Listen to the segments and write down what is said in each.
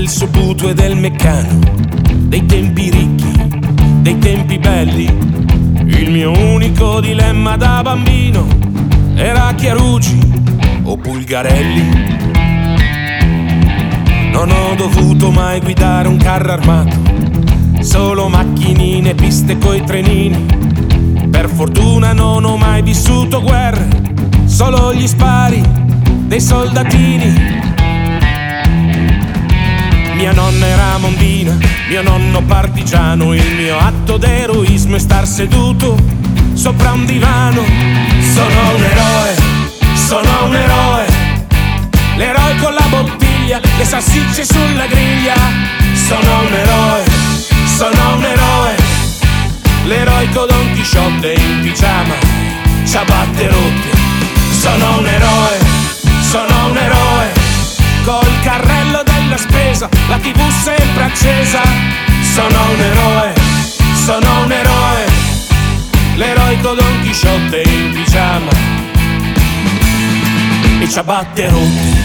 del Soputo e del Meccano, dei tempi ricchi, dei tempi belli. Il mio unico dilemma da bambino era Chiarucci o Bulgarelli. Non ho dovuto mai guidare un carro armato, solo macchinine, piste coi trenini. Per fortuna non ho mai vissuto guerre, solo gli spari dei soldatini. Mia nonna era mondina, mio nonno partigiano. Il mio atto d'eroismo è star seduto sopra un divano. Sono un eroe, sono un eroe, l'eroe con la bottiglia, le salsicce sulla griglia. Sono un eroe, sono un eroe, l'eroico Don Chisciotte in pigiama, ciabatte rotte. Sono un eroe, sono un eroe, col carrello della spesa, la TV sempre accesa. Sono un eroe, sono un eroe, l'eroico Don Chisciotte in pigiama e ciabatte rotte.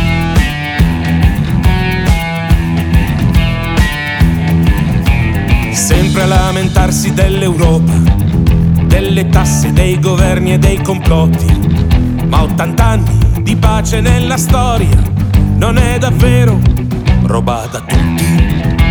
Sempre a lamentarsi dell'Europa, delle tasse, dei governi e dei complotti. Ma 80 anni di pace nella storia non è davvero roba da tutti.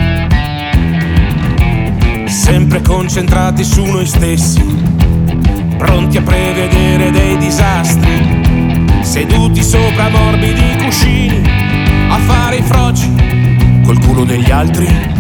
Sempre concentrati su noi stessi, pronti a prevedere dei disastri, seduti sopra morbidi cuscini a fare i froci col culo degli altri.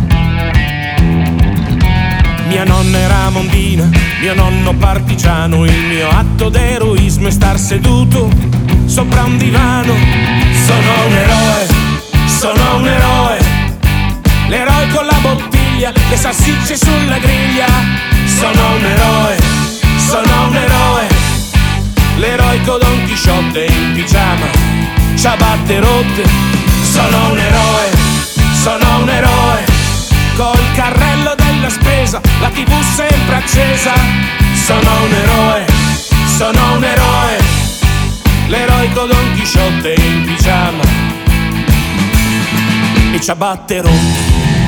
Mia nonna era mondina, mio nonno partigiano. Il mio atto d'eroismo è star seduto sopra un divano. Sono un eroe, sono un eroe, l'eroe con la bottiglia, le salsicce sulla griglia. Sono un eroe, sono un eroe, l'eroico Don Chisciotte in pigiama, ciabatte rotte. Sono un eroe, sono un eroe, col carrello della spesa, la TV sempre accesa. Sono un eroe, sono un eroe, l'eroico Don Chisciotte in pigiama e ciabatte rotte.